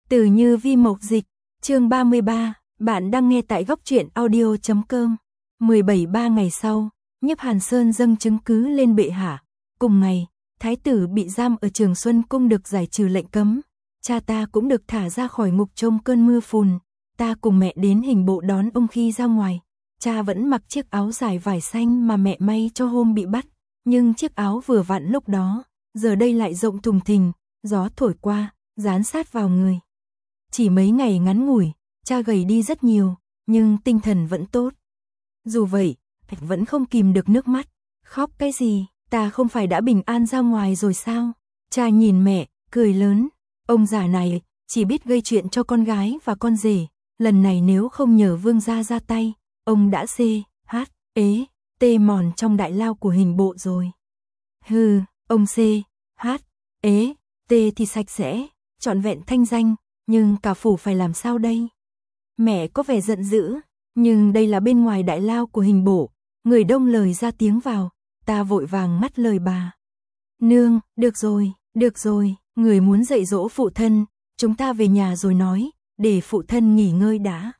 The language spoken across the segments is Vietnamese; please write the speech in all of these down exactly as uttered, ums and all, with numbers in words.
Từ Như Vi Mộc Dịch, chương ba mươi ba, bạn đang nghe tại góc truyện audio chấm com. mười bảy ba ngày sau, Nhiếp Hàn Sơn dâng chứng cứ lên bệ hạ. Cùng ngày, thái tử bị giam ở Trường Xuân Cung được giải trừ lệnh cấm. Cha ta cũng được thả ra khỏi ngục trong cơn mưa phùn. Ta cùng mẹ đến hình bộ đón ông khi ra ngoài. Cha vẫn mặc chiếc áo dài vải xanh mà mẹ may cho hôm bị bắt. Nhưng chiếc áo vừa vặn lúc đó, giờ đây lại rộng thùng thình, gió thổi qua, dán sát vào người. Chỉ mấy ngày ngắn ngủi, cha gầy đi rất nhiều, nhưng tinh thần vẫn tốt. Dù vậy, vẫn không kìm được nước mắt. Khóc cái gì, ta không phải đã bình an ra ngoài rồi sao? Cha nhìn mẹ, cười lớn. Ông già này chỉ biết gây chuyện cho con gái và con rể. Lần này nếu không nhờ vương gia ra tay, ông đã xê, hát, ế, tê mòn trong đại lao của hình bộ rồi. Hừ, ông xê, hát, ế, tê thì sạch sẽ, trọn vẹn thanh danh, nhưng cả phủ phải làm sao đây? Mẹ có vẻ giận dữ, nhưng đây là bên ngoài đại lao của hình bộ, người đông lời ra tiếng vào, ta vội vàng ngắt lời bà. Nương, được rồi, được rồi, người muốn dạy dỗ phụ thân, chúng ta về nhà rồi nói, để phụ thân nghỉ ngơi đã.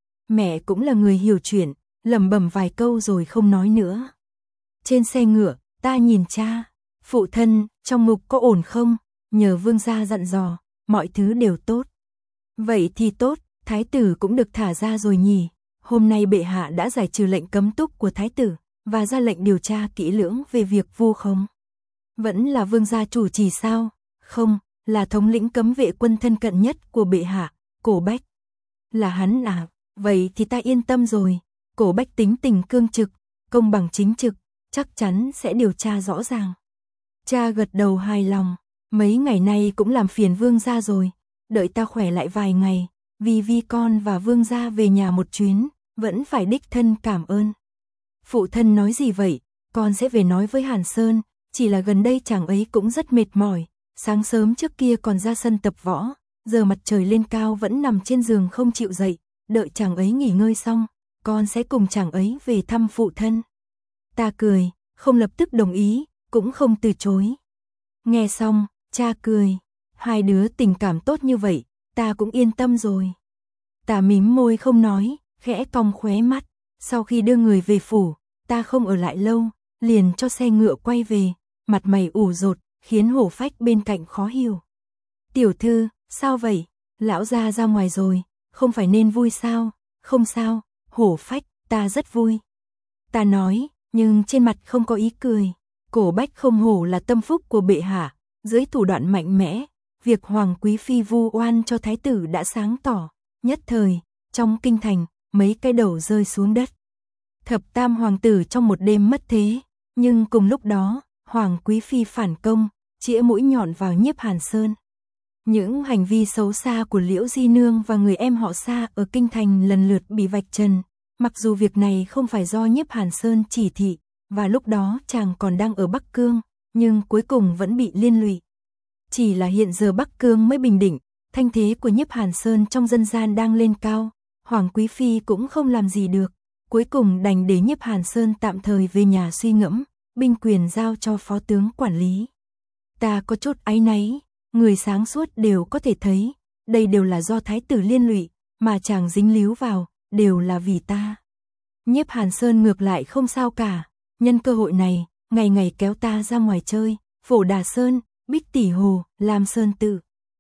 Mẹ cũng là người hiểu chuyện, lẩm bẩm vài câu rồi không nói nữa. Trên xe ngựa, ta nhìn cha, phụ thân, trong ngục có ổn không? Nhờ vương gia dặn dò, mọi thứ đều tốt. Vậy thì tốt, thái tử cũng được thả ra rồi nhỉ. Hôm nay bệ hạ đã giải trừ lệnh cấm túc của thái tử, và ra lệnh điều tra kỹ lưỡng về việc vu khống. Vẫn là vương gia chủ trì sao? Không, là thống lĩnh cấm vệ quân thân cận nhất của bệ hạ, Cổ Bách. Là hắn à? Vậy thì ta yên tâm rồi. Cổ Bách tính tình cương trực, công bằng chính trực, chắc chắn sẽ điều tra rõ ràng. Cha gật đầu hài lòng. Mấy ngày nay cũng làm phiền vương gia rồi. Đợi ta khỏe lại vài ngày, vì Vi con và vương gia về nhà một chuyến, vẫn phải đích thân cảm ơn. Phụ thân nói gì vậy? Con sẽ về nói với Hàn Sơn, chỉ là gần đây chàng ấy cũng rất mệt mỏi. Sáng sớm trước kia còn ra sân tập võ, giờ mặt trời lên cao vẫn nằm trên giường không chịu dậy. Đợi chàng ấy nghỉ ngơi xong, con sẽ cùng chàng ấy về thăm phụ thân. Ta cười, không lập tức đồng ý, cũng không từ chối. Nghe xong, cha cười. Hai đứa tình cảm tốt như vậy, ta cũng yên tâm rồi. Ta mím môi không nói, khẽ cong khóe mắt. Sau khi đưa người về phủ, ta không ở lại lâu, liền cho xe ngựa quay về. Mặt mày ủ rột, khiến Hổ Phách bên cạnh khó hiểu. Tiểu thư, sao vậy? Lão gia ra ngoài rồi, không phải nên vui sao? Không sao, Hổ Phách, ta rất vui. Ta nói, nhưng trên mặt không có ý cười. Cổ Bách không hổ là tâm phúc của bệ hạ, dưới thủ đoạn mạnh mẽ. Việc Hoàng Quý Phi vu oan cho thái tử đã sáng tỏ, nhất thời, trong kinh thành, mấy cái đầu rơi xuống đất. Thập tam hoàng tử trong một đêm mất thế, nhưng cùng lúc đó, Hoàng Quý Phi phản công, chĩa mũi nhọn vào Nhiếp Hàn Sơn. Những hành vi xấu xa của Liễu Di Nương và người em họ Sa ở kinh thành lần lượt bị vạch trần, mặc dù việc này không phải do Nhiếp Hàn Sơn chỉ thị, và lúc đó chàng còn đang ở Bắc Cương, nhưng cuối cùng vẫn bị liên lụy. Chỉ là hiện giờ Bắc Cương mới bình định, thanh thế của Nhiếp Hàn Sơn trong dân gian đang lên cao, Hoàng Quý Phi cũng không làm gì được, cuối cùng đành để Nhiếp Hàn Sơn tạm thời về nhà suy ngẫm, binh quyền giao cho phó tướng quản lý. Ta có chút áy náy, người sáng suốt đều có thể thấy, đây đều là do thái tử liên lụy, mà chàng dính líu vào, đều là vì ta. Nhiếp Hàn Sơn ngược lại không sao cả, nhân cơ hội này, ngày ngày kéo ta ra ngoài chơi, Phổ Đà Sơn, Bích Tỷ Hồ, Lam Sơn Tự.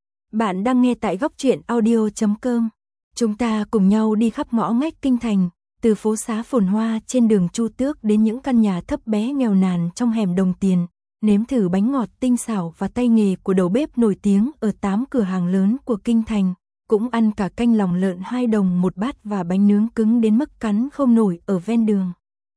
Bạn đang nghe tại góc truyện audio chấm com. Chúng ta cùng nhau đi khắp ngõ ngách kinh thành, từ phố xá phồn hoa trên đường Chu Tước đến những căn nhà thấp bé nghèo nàn trong hẻm đồng tiền, nếm thử bánh ngọt tinh xảo và tay nghề của đầu bếp nổi tiếng ở tám cửa hàng lớn của kinh thành, cũng ăn cả canh lòng lợn hai đồng một bát và bánh nướng cứng đến mức cắn không nổi ở ven đường.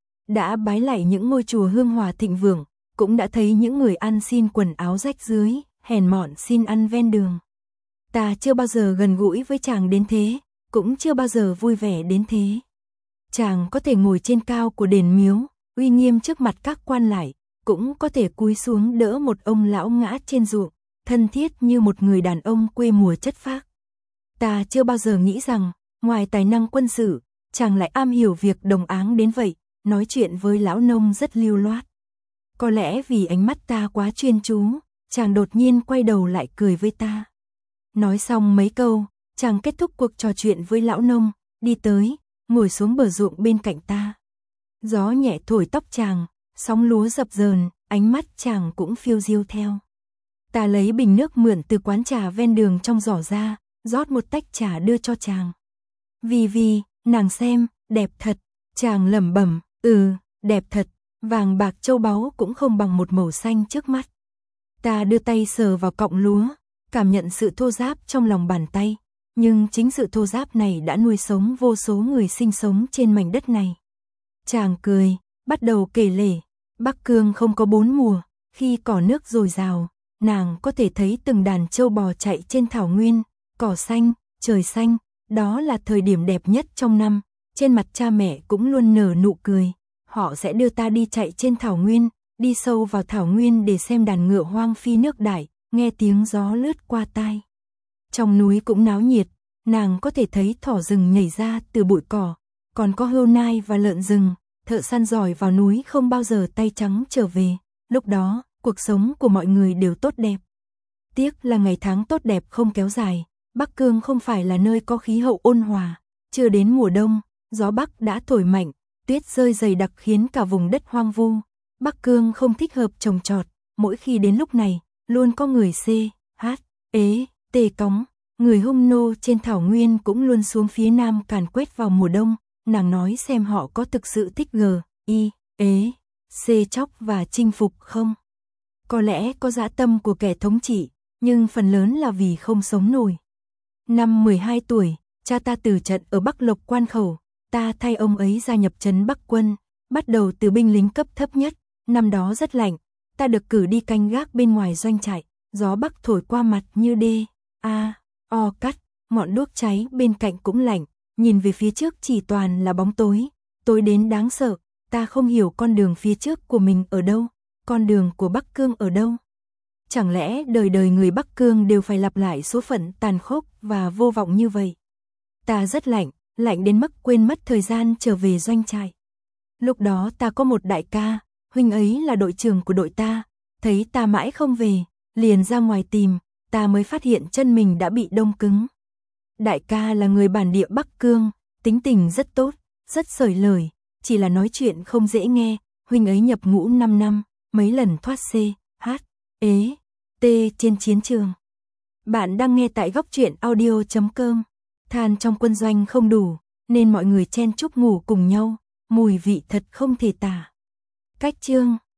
Đã bái lạy những ngôi chùa hương hòa thịnh vượng, cũng đã thấy những người ăn xin quần áo rách rưới, hèn mọn xin ăn ven đường. Ta chưa bao giờ gần gũi với chàng đến thế, cũng chưa bao giờ vui vẻ đến thế. Chàng có thể ngồi trên cao của đền miếu, uy nghiêm trước mặt các quan lại, cũng có thể cúi xuống đỡ một ông lão ngã trên ruộng, thân thiết như một người đàn ông quê mùa chất phác. Ta chưa bao giờ nghĩ rằng, ngoài tài năng quân sự, chàng lại am hiểu việc đồng áng đến vậy, nói chuyện với lão nông rất lưu loát. Có lẽ vì ánh mắt ta quá chuyên chú, chàng đột nhiên quay đầu lại cười với ta. Nói xong mấy câu, chàng kết thúc cuộc trò chuyện với lão nông, đi tới, ngồi xuống bờ ruộng bên cạnh ta. Gió nhẹ thổi tóc chàng, sóng lúa dập dờn, ánh mắt chàng cũng phiêu diêu theo. Ta lấy bình nước mượn từ quán trà ven đường trong giỏ ra, rót một tách trà đưa cho chàng. Vì vì, nàng xem, đẹp thật, chàng lẩm bẩm, ừ, đẹp thật, vàng bạc châu báu cũng không bằng một màu xanh trước mắt. Ta đưa tay sờ vào cọng lúa, cảm nhận sự thô ráp trong lòng bàn tay, nhưng chính sự thô ráp này đã nuôi sống vô số người sinh sống trên mảnh đất này. Chàng cười, bắt đầu kể lể, Bắc Cương không có bốn mùa, khi cỏ nước dồi dào, nàng có thể thấy từng đàn trâu bò chạy trên thảo nguyên, cỏ xanh, trời xanh, đó là thời điểm đẹp nhất trong năm, trên mặt cha mẹ cũng luôn nở nụ cười, họ sẽ đưa ta đi chạy trên thảo nguyên, đi sâu vào thảo nguyên để xem đàn ngựa hoang phi nước đại, nghe tiếng gió lướt qua tai. Trong núi cũng náo nhiệt, nàng có thể thấy thỏ rừng nhảy ra từ bụi cỏ, còn có hươu nai và lợn rừng, thợ săn giỏi vào núi không bao giờ tay trắng trở về, lúc đó, cuộc sống của mọi người đều tốt đẹp. Tiếc là ngày tháng tốt đẹp không kéo dài, Bắc Cương không phải là nơi có khí hậu ôn hòa, chưa đến mùa đông, gió Bắc đã thổi mạnh, tuyết rơi dày đặc khiến cả vùng đất hoang vu. Bắc Cương không thích hợp trồng trọt, mỗi khi đến lúc này, luôn có người C, H, ế, tê cóng, người Hung nô trên thảo nguyên cũng luôn xuống phía nam càn quét vào mùa đông, nàng nói xem họ có thực sự thích G, I, ế, C chóc và chinh phục không? Có lẽ có dã tâm của kẻ thống trị, nhưng phần lớn là vì không sống nổi. Năm mười hai tuổi, cha ta từ trận ở Bắc Lộc Quan Khẩu, ta thay ông ấy gia nhập trấn Bắc quân, bắt đầu từ binh lính cấp thấp nhất, năm đó rất lạnh, ta được cử đi canh gác bên ngoài doanh trại, gió Bắc thổi qua mặt như đê, a, o cắt, ngọn đuốc cháy bên cạnh cũng lạnh, nhìn về phía trước chỉ toàn là bóng tối, tối đến đáng sợ, ta không hiểu con đường phía trước của mình ở đâu, con đường của Bắc Cương ở đâu. Chẳng lẽ đời đời người Bắc Cương đều phải lặp lại số phận tàn khốc và vô vọng như vậy? Ta rất lạnh, lạnh đến mức quên mất thời gian trở về doanh trại. Lúc đó ta có một đại ca, huynh ấy là đội trưởng của đội ta, thấy ta mãi không về, liền ra ngoài tìm, ta mới phát hiện chân mình đã bị đông cứng. Đại ca là người bản địa Bắc Cương, tính tình rất tốt, rất xởi lời, chỉ là nói chuyện không dễ nghe, huynh ấy nhập ngũ năm năm, mấy lần thoát C, H, ế, T trên chiến trường. Bạn đang nghe tại góc truyện audio chấm com. Than trong quân doanh không đủ, nên mọi người chen chúc ngủ cùng nhau, mùi vị thật không thể tả. Cách chương